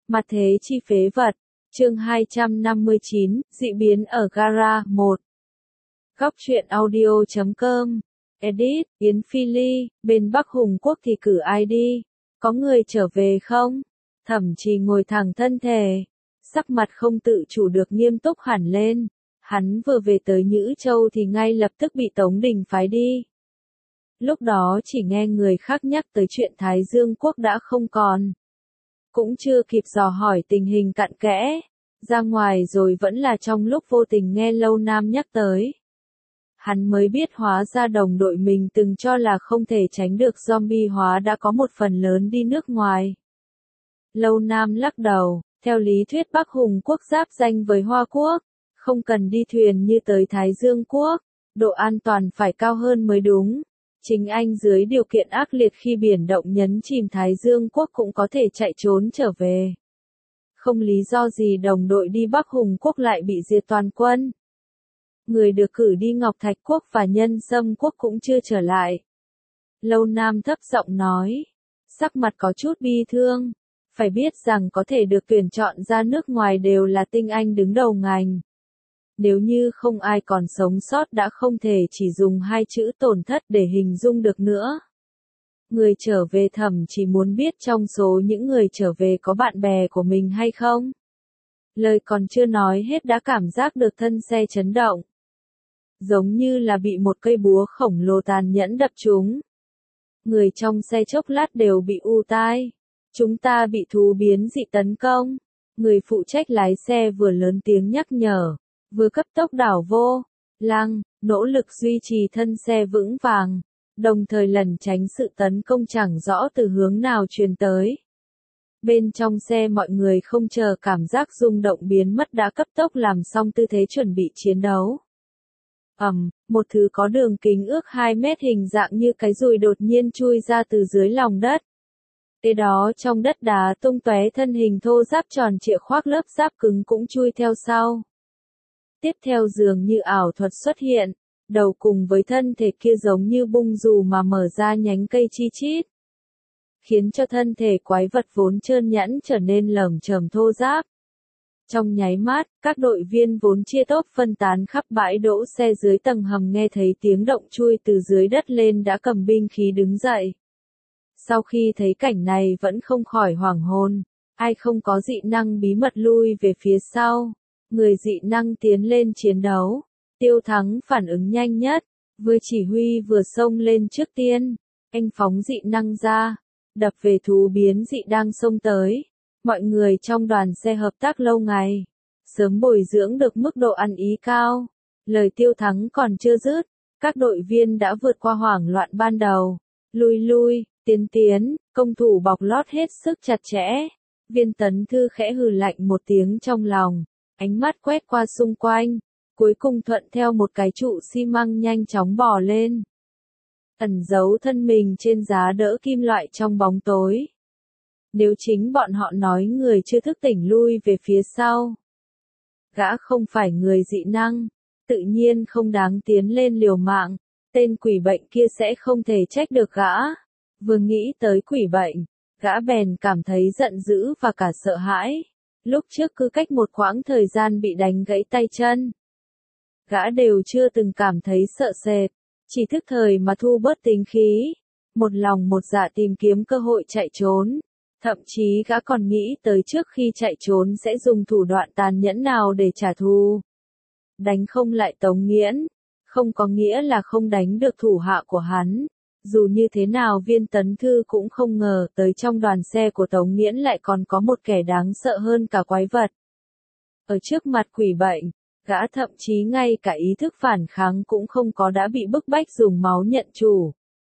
Mặt thế chi phế vật. Chương 259, dị biến ở Gara 1. Góc truyện audio.com. Edit, Yến Phi Ly, bên Bắc Hùng Quốc thì cử ai đi? Có người trở về không? Thẩm Trì ngồi thẳng thân thể, sắc mặt không tự chủ được nghiêm túc hẳn lên. Hắn vừa về tới Nhữ Châu thì ngay lập tức bị Tống Đình phái đi. Lúc đó chỉ nghe người khác nhắc tới chuyện Thái Dương Quốc đã không còn. Cũng chưa kịp dò hỏi tình hình cặn kẽ, ra ngoài rồi vẫn là trong lúc vô tình nghe Lâu Nam nhắc tới. Hắn mới biết hóa ra đồng đội mình từng cho là không thể tránh được zombie hóa đã có một phần lớn đi nước ngoài. Lâu Nam lắc đầu, theo lý thuyết Bắc Hùng Quốc giáp danh với Hoa Quốc, không cần đi thuyền như tới Thái Dương Quốc, độ an toàn phải cao hơn mới đúng. Chính anh dưới điều kiện ác liệt khi biển động nhấn chìm Thái Dương Quốc cũng có thể chạy trốn trở về. Không lý do gì đồng đội đi Bắc Hùng Quốc lại bị diệt toàn quân. Người được cử đi Ngọc Thạch Quốc và Nhân Sâm Quốc cũng chưa trở lại. Lâu Nam thấp giọng nói, sắc mặt có chút bi thương. Phải biết rằng có thể được tuyển chọn ra nước ngoài đều là tinh anh đứng đầu ngành. Nếu như không ai còn sống sót đã không thể chỉ dùng hai chữ tổn thất để hình dung được nữa. Người trở về Thẩm chỉ muốn biết trong số những người trở về có bạn bè của mình hay không. Lời còn chưa nói hết đã cảm giác được thân xe chấn động. Giống như là bị một cây búa khổng lồ tàn nhẫn đập trúng. Người trong xe chốc lát đều bị u tai. Chúng ta bị thú biến dị tấn công. Người phụ trách lái xe vừa lớn tiếng nhắc nhở, vừa cấp tốc đảo vô lăng, nỗ lực duy trì thân xe vững vàng, đồng thời lẩn tránh sự tấn công chẳng rõ từ hướng nào truyền tới. Bên trong xe mọi người không chờ cảm giác rung động biến mất đã cấp tốc làm xong tư thế chuẩn bị chiến đấu. Một thứ có đường kính ước 2 mét hình dạng như cái dùi đột nhiên chui ra từ dưới lòng đất. Kế đó trong đất đá tung tóe thân hình thô ráp tròn trịa khoác lớp giáp cứng cũng chui theo sau. Tiếp theo dường như ảo thuật xuất hiện, đầu cùng với thân thể kia giống như bung dù mà mở ra nhánh cây chi chít. Khiến cho thân thể quái vật vốn trơn nhẵn trở nên lởm chởm thô ráp. Trong nháy mắt, các đội viên vốn chia tốp phân tán khắp bãi đỗ xe dưới tầng hầm nghe thấy tiếng động chui từ dưới đất lên đã cầm binh khí đứng dậy. Sau khi thấy cảnh này vẫn không khỏi hoảng hồn, ai không có dị năng bí mật lui về phía sau. Người dị năng tiến lên chiến đấu. Tiêu Thắng phản ứng nhanh nhất, vừa chỉ huy vừa xông lên trước tiên. Anh phóng dị năng ra, đập về thú biến dị đang xông tới. Mọi người trong đoàn xe hợp tác lâu ngày, sớm bồi dưỡng được mức độ ăn ý cao. Lời Tiêu Thắng còn chưa dứt, các đội viên đã vượt qua hoảng loạn ban đầu. Lui, tiến, công thủ bọc lót hết sức chặt chẽ. Viên Tấn Thư khẽ hừ lạnh một tiếng trong lòng. Ánh mắt quét qua xung quanh, cuối cùng thuận theo một cái trụ xi măng nhanh chóng bò lên. Ẩn giấu thân mình trên giá đỡ kim loại trong bóng tối. Nếu chính bọn họ nói người chưa thức tỉnh lui về phía sau. Gã không phải người dị năng, tự nhiên không đáng tiến lên liều mạng, tên quỷ bệnh kia sẽ không thể trách được gã. Vừa nghĩ tới quỷ bệnh, gã bèn cảm thấy giận dữ và cả sợ hãi. Lúc trước cứ cách một quãng thời gian bị đánh gãy tay chân. Gã đều chưa từng cảm thấy sợ sệt, chỉ thức thời mà thu bớt tính khí. Một lòng một dạ tìm kiếm cơ hội chạy trốn. Thậm chí gã còn nghĩ tới trước khi chạy trốn sẽ dùng thủ đoạn tàn nhẫn nào để trả thù. Đánh không lại Tống Nghiễn, không có nghĩa là không đánh được thủ hạ của hắn. Dù như thế nào Viên Tấn Thư cũng không ngờ tới trong đoàn xe của Tống Nghiễn lại còn có một kẻ đáng sợ hơn cả quái vật. Ở trước mặt quỷ bệnh, gã thậm chí ngay cả ý thức phản kháng cũng không có đã bị bức bách dùng máu nhận chủ.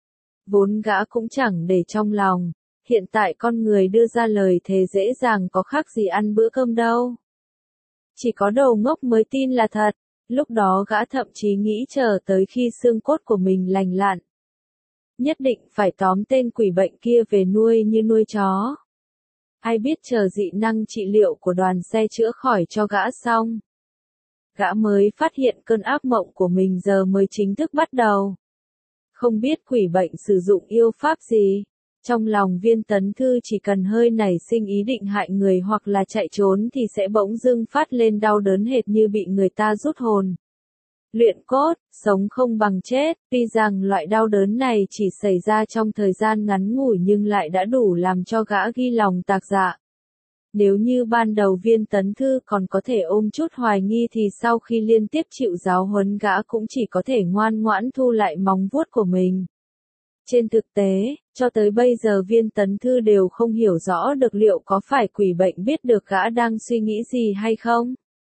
Vốn gã cũng chẳng để trong lòng, hiện tại con người đưa ra lời thề dễ dàng có khác gì ăn bữa cơm đâu. Chỉ có đầu ngốc mới tin là thật, lúc đó gã thậm chí nghĩ chờ tới khi xương cốt của mình lành lặn. Nhất định phải tóm tên quỷ bệnh kia về nuôi như nuôi chó. Ai biết chờ dị năng trị liệu của đoàn xe chữa khỏi cho gã xong. Gã mới phát hiện cơn ác mộng của mình giờ mới chính thức bắt đầu. Không biết quỷ bệnh sử dụng yêu pháp gì, Trong lòng Viên Tấn Thư chỉ cần hơi nảy sinh ý định hại người hoặc là chạy trốn thì sẽ bỗng dưng phát lên đau đớn hệt như bị người ta rút hồn. Luyện cốt, sống không bằng chết, tuy rằng loại đau đớn này chỉ xảy ra trong thời gian ngắn ngủi nhưng lại đã đủ làm cho gã ghi lòng tạc dạ. Nếu như ban đầu Viên Tấn Thư còn có thể ôm chút hoài nghi thì sau khi liên tiếp chịu giáo huấn gã cũng chỉ có thể ngoan ngoãn thu lại móng vuốt của mình. Trên thực tế, cho tới bây giờ Viên Tấn Thư đều không hiểu rõ được liệu có phải quỷ bệnh biết được gã đang suy nghĩ gì hay không.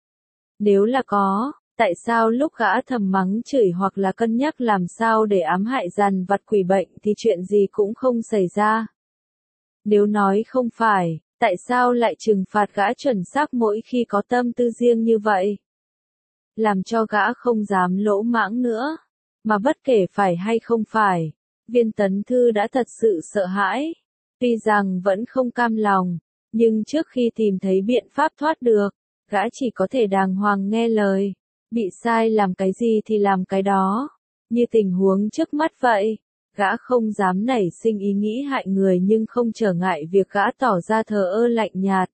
Nếu là có, tại sao lúc gã thầm mắng chửi hoặc là cân nhắc làm sao để ám hại dằn vặt quỷ bệnh thì chuyện gì cũng không xảy ra? Nếu nói không phải, tại sao lại trừng phạt gã chuẩn xác mỗi khi có tâm tư riêng như vậy? Làm cho gã không dám lỗ mãng nữa. Mà bất kể phải hay không phải, Viên Tấn Thư đã thật sự sợ hãi. Tuy rằng vẫn không cam lòng, nhưng trước khi tìm thấy biện pháp thoát được, gã chỉ có thể đàng hoàng nghe lời. Bị sai làm cái gì thì làm cái đó. Như tình huống trước mắt vậy, gã không dám nảy sinh ý nghĩ hại người nhưng không trở ngại việc gã tỏ ra thờ ơ lạnh nhạt.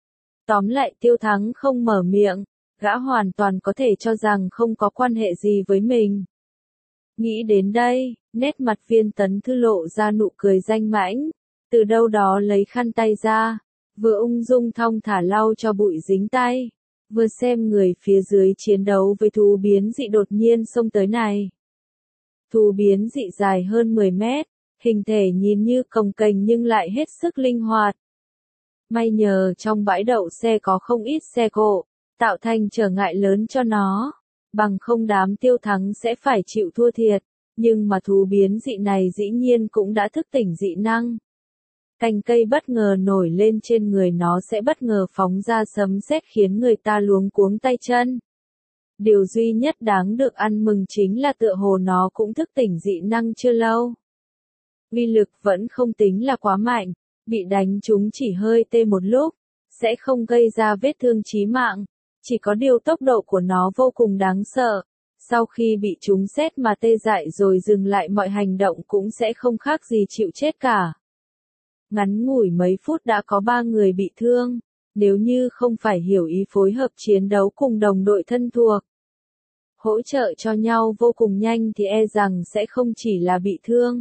Tóm lại Tiêu Thắng không mở miệng, gã hoàn toàn có thể cho rằng không có quan hệ gì với mình. Nghĩ đến đây, nét mặt Viên Tấn Thư lộ ra nụ cười danh mãnh, từ đâu đó lấy khăn tay ra, vừa ung dung thong thả lau cho bụi dính tay, vừa xem người phía dưới chiến đấu với thú biến dị đột nhiên xông tới này. Thú biến dị dài hơn 10 mét, hình thể nhìn như cồng kềnh nhưng lại hết sức linh hoạt. May nhờ trong bãi đậu xe có không ít xe cộ, tạo thành trở ngại lớn cho nó, bằng không đám Tiêu Thắng sẽ phải chịu thua thiệt, nhưng mà thú biến dị này dĩ nhiên cũng đã thức tỉnh dị năng. Cành cây bất ngờ nổi lên trên người nó sẽ bất ngờ phóng ra sấm sét khiến người ta luống cuống tay chân. Điều duy nhất đáng được ăn mừng chính là tựa hồ nó cũng thức tỉnh dị năng chưa lâu. Uy lực vẫn không tính là quá mạnh, bị đánh trúng chỉ hơi tê một lúc, sẽ không gây ra vết thương chí mạng, chỉ có điều tốc độ của nó vô cùng đáng sợ. Sau khi bị trúng sét mà tê dại rồi dừng lại mọi hành động cũng sẽ không khác gì chịu chết cả. Ngắn ngủi mấy phút đã có 3 người bị thương, nếu như không phải hiểu ý phối hợp chiến đấu cùng đồng đội thân thuộc, hỗ trợ cho nhau vô cùng nhanh thì e rằng sẽ không chỉ là bị thương.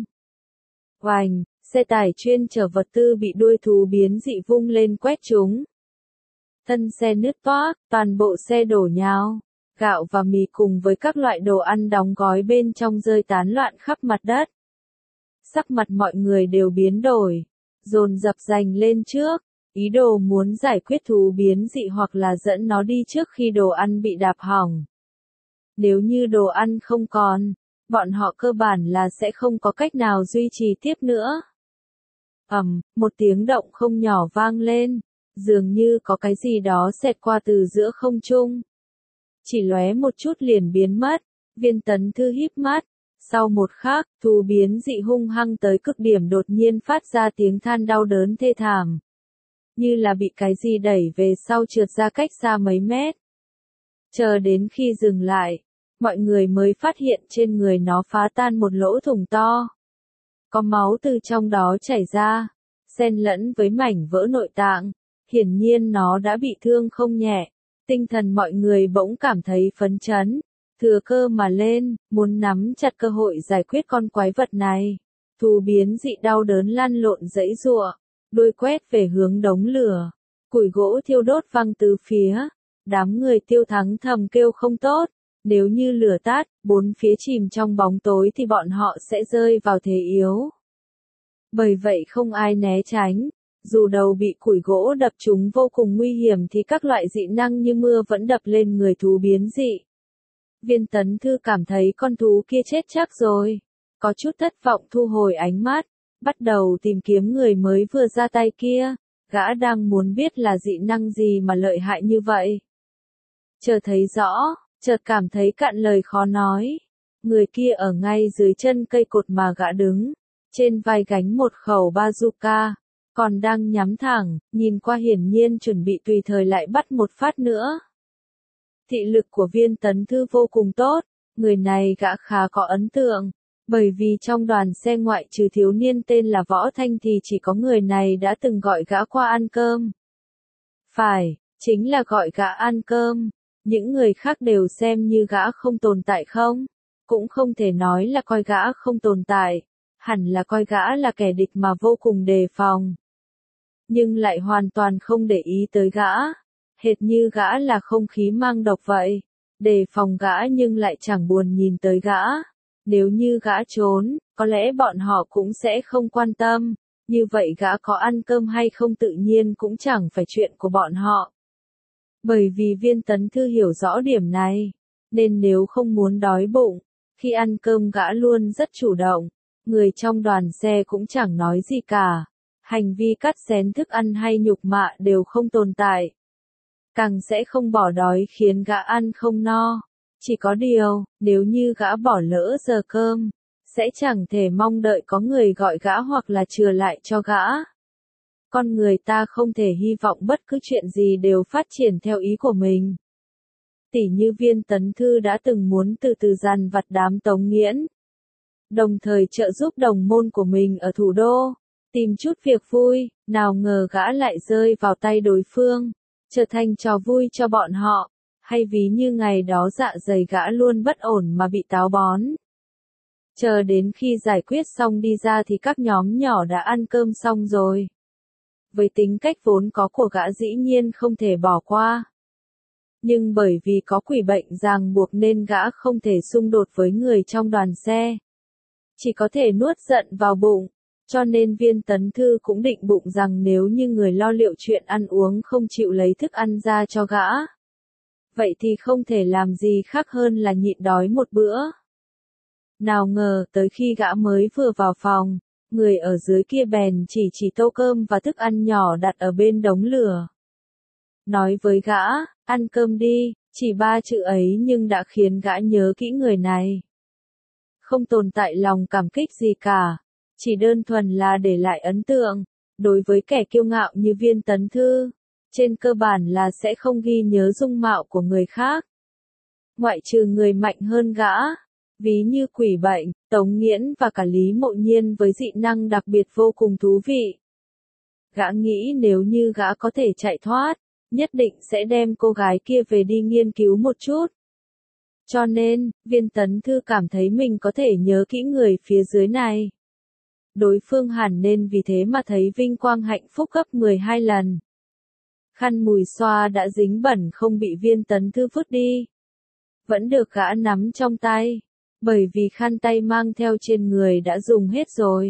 Oành, xe tải chuyên chở vật tư bị đuôi thú biến dị vung lên quét chúng. Thân xe nứt toác, toàn bộ xe đổ nhào. Gạo và mì cùng với các loại đồ ăn đóng gói bên trong rơi tán loạn khắp mặt đất. Sắc mặt mọi người đều biến đổi, dồn dập giành lên trước, ý đồ muốn giải quyết thú biến dị hoặc là dẫn nó đi trước khi đồ ăn bị đạp hỏng. Nếu như đồ ăn không còn, bọn họ cơ bản là sẽ không có cách nào duy trì tiếp nữa. Một tiếng động không nhỏ vang lên, dường như có cái gì đó xẹt qua từ giữa không trung. Chỉ lóe một chút liền biến mất, Viên Tấn Thư híp mắt, sau một khắc, thú biến dị hung hăng tới cực điểm đột nhiên phát ra tiếng than đau đớn thê thảm. Như là bị cái gì đẩy về sau trượt ra cách xa mấy mét. Chờ đến khi dừng lại, mọi người mới phát hiện trên người nó phá tan một lỗ thủng to. Có máu từ trong đó chảy ra, xen lẫn với mảnh vỡ nội tạng, hiển nhiên nó đã bị thương không nhẹ. Tinh thần mọi người bỗng cảm thấy phấn chấn, thừa cơ mà lên, muốn nắm chặt cơ hội giải quyết con quái vật này. Thú biến dị đau đớn lăn lộn giãy giụa, đuôi quét về hướng đống lửa, củi gỗ thiêu đốt văng từ phía. Đám người Tiêu Thắng thầm kêu không tốt, nếu như lửa tắt, bốn phía chìm trong bóng tối thì bọn họ sẽ rơi vào thế yếu. Bởi vậy không ai né tránh. Dù đầu bị củi gỗ đập trúng vô cùng nguy hiểm thì các loại dị năng như mưa vẫn đập lên người thú biến dị. Viên Tấn Thư cảm thấy con thú kia chết chắc rồi. Có chút thất vọng thu hồi ánh mắt, bắt đầu tìm kiếm người mới vừa ra tay kia. Gã đang muốn biết là dị năng gì mà lợi hại như vậy. Chờ thấy rõ, chợt cảm thấy cạn lời khó nói. Người kia ở ngay dưới chân cây cột mà gã đứng, trên vai gánh một khẩu bazooka. Còn đang nhắm thẳng, nhìn qua hiển nhiên chuẩn bị tùy thời lại bắt một phát nữa. Thị lực của Viên Tấn Thư vô cùng tốt, người này gã khá có ấn tượng, Bởi vì trong đoàn xe ngoại trừ thiếu niên tên là Võ Thanh thì chỉ có người này đã từng gọi gã qua ăn cơm. Phải, chính là gọi gã ăn cơm. Những người khác đều xem như gã không tồn tại không? Cũng không thể nói là coi gã không tồn tại. Hẳn là coi gã là kẻ địch mà vô cùng đề phòng. Nhưng lại hoàn toàn không để ý tới gã. Hệt như gã là không khí mang độc vậy. Đề phòng gã nhưng lại chẳng buồn nhìn tới gã. Nếu như gã trốn, có lẽ bọn họ cũng sẽ không quan tâm. Như vậy gã có ăn cơm hay không tự nhiên cũng chẳng phải chuyện của bọn họ. Bởi vì Viên Tấn Thư hiểu rõ điểm này, nên nếu không muốn đói bụng, khi ăn cơm gã luôn rất chủ động, người trong đoàn xe cũng chẳng nói gì cả. Hành vi cắt xén thức ăn hay nhục mạ đều không tồn tại. Càng sẽ không bỏ đói khiến gã ăn không no. Chỉ có điều, nếu như gã bỏ lỡ giờ cơm, sẽ chẳng thể mong đợi có người gọi gã hoặc là chừa lại cho gã. Con người ta không thể hy vọng bất cứ chuyện gì đều phát triển theo ý của mình. Tỉ như Viên Tấn Thư đã từng muốn từ từ dằn vặt đám Tống Nghiễn, đồng thời trợ giúp đồng môn của mình ở thủ đô, tìm chút việc vui, nào ngờ gã lại rơi vào tay đối phương, trở thành trò vui cho bọn họ, hay ví như ngày đó dạ dày gã luôn bất ổn mà bị táo bón. Chờ đến khi giải quyết xong đi ra thì các nhóm nhỏ đã ăn cơm xong rồi. Với tính cách vốn có của gã dĩ nhiên không thể bỏ qua. Nhưng bởi vì có quỷ bệnh ràng buộc nên gã không thể xung đột với người trong đoàn xe. Chỉ có thể nuốt giận vào bụng, cho nên Viên Tấn Thư cũng định bụng rằng nếu như người lo liệu chuyện ăn uống không chịu lấy thức ăn ra cho gã. Vậy thì không thể làm gì khác hơn là nhịn đói một bữa. Nào ngờ tới khi gã mới vừa vào phòng, người ở dưới kia bèn chỉ tô cơm và thức ăn nhỏ đặt ở bên đống lửa. Nói với gã, ăn cơm đi, chỉ 3 chữ ấy nhưng đã khiến gã nhớ kỹ người này. Không tồn tại lòng cảm kích gì cả, chỉ đơn thuần là để lại ấn tượng. Đối với kẻ kiêu ngạo như Viên Tấn Thư, trên cơ bản là sẽ không ghi nhớ dung mạo của người khác. Ngoại trừ người mạnh hơn gã, ví như Quỷ Bệnh, Tống Nghiễn và cả Lý Mộ Nhiên với dị năng đặc biệt vô cùng thú vị. Gã nghĩ nếu như gã có thể chạy thoát, nhất định sẽ đem cô gái kia về đi nghiên cứu một chút. Cho nên, Viên Tấn Thư cảm thấy mình có thể nhớ kỹ người phía dưới này. Đối phương hẳn nên vì thế mà thấy vinh quang hạnh phúc gấp 12 lần. Khăn mùi xoa đã dính bẩn không bị Viên Tấn Thư vứt đi. Vẫn được gã nắm trong tay, bởi vì khăn tay mang theo trên người đã dùng hết rồi.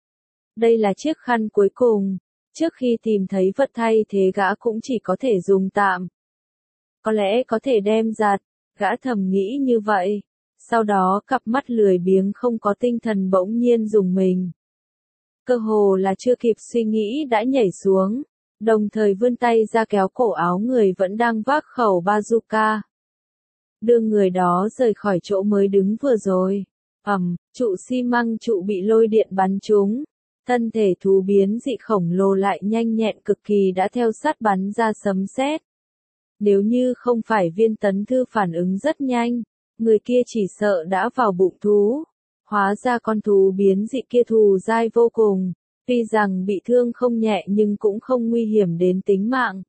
Đây là chiếc khăn cuối cùng, trước khi tìm thấy vật thay thế gã cũng chỉ có thể dùng tạm. Có lẽ có thể đem giặt, gã thầm nghĩ như vậy. Sau đó cặp mắt lười biếng không có tinh thần bỗng nhiên rùng mình. Cơ hồ là chưa kịp suy nghĩ đã nhảy xuống, đồng thời vươn tay ra kéo cổ áo người vẫn đang vác khẩu bazooka. Đưa người đó rời khỏi chỗ mới đứng vừa rồi. Trụ xi măng trụ bị lôi điện bắn trúng. Thân thể thú biến dị khổng lồ lại nhanh nhẹn cực kỳ đã theo sát bắn ra sấm sét. Nếu như không phải Viên Tấn Thư phản ứng rất nhanh, người kia chỉ sợ đã vào bụng thú. Hóa ra con thú biến dị kia thù dai vô cùng, tuy rằng bị thương không nhẹ nhưng cũng không nguy hiểm đến tính mạng.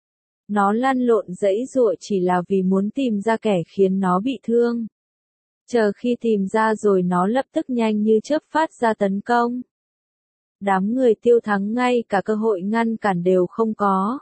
Nó lăn lộn giãy giụa chỉ là vì muốn tìm ra kẻ khiến nó bị thương. Chờ khi tìm ra rồi nó lập tức nhanh như chớp phát ra tấn công. Đám người Tiêu Thắng ngay cả cơ hội ngăn cản đều không có.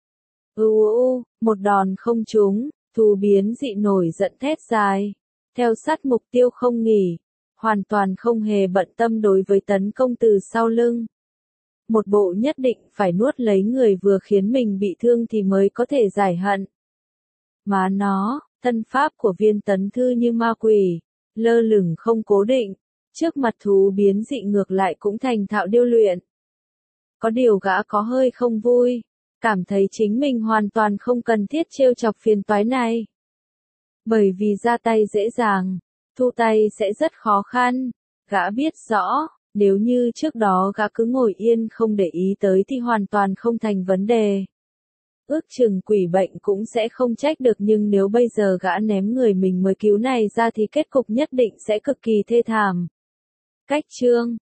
Một đòn không trúng, thú biến dị nổi giận thét dài, theo sát mục tiêu không nghỉ, hoàn toàn không hề bận tâm đối với tấn công từ sau lưng. Một bộ nhất định phải nuốt lấy người vừa khiến mình bị thương thì mới có thể giải hận. Mà nó, thân pháp của Viên Tấn Thư như ma quỷ, lơ lửng không cố định, trước mặt thú biến dị ngược lại cũng thành thạo điêu luyện. Có điều gã có hơi không vui, cảm thấy chính mình hoàn toàn không cần thiết trêu chọc phiền toái này. Bởi vì ra tay dễ dàng, thu tay sẽ rất khó khăn, gã biết rõ. Nếu như trước đó gã cứ ngồi yên không để ý tới thì hoàn toàn không thành vấn đề. Ước chừng Quỷ Bệnh cũng sẽ không trách được nhưng nếu bây giờ gã ném người mình mới cứu này ra thì kết cục nhất định sẽ cực kỳ thê thảm. Cách chương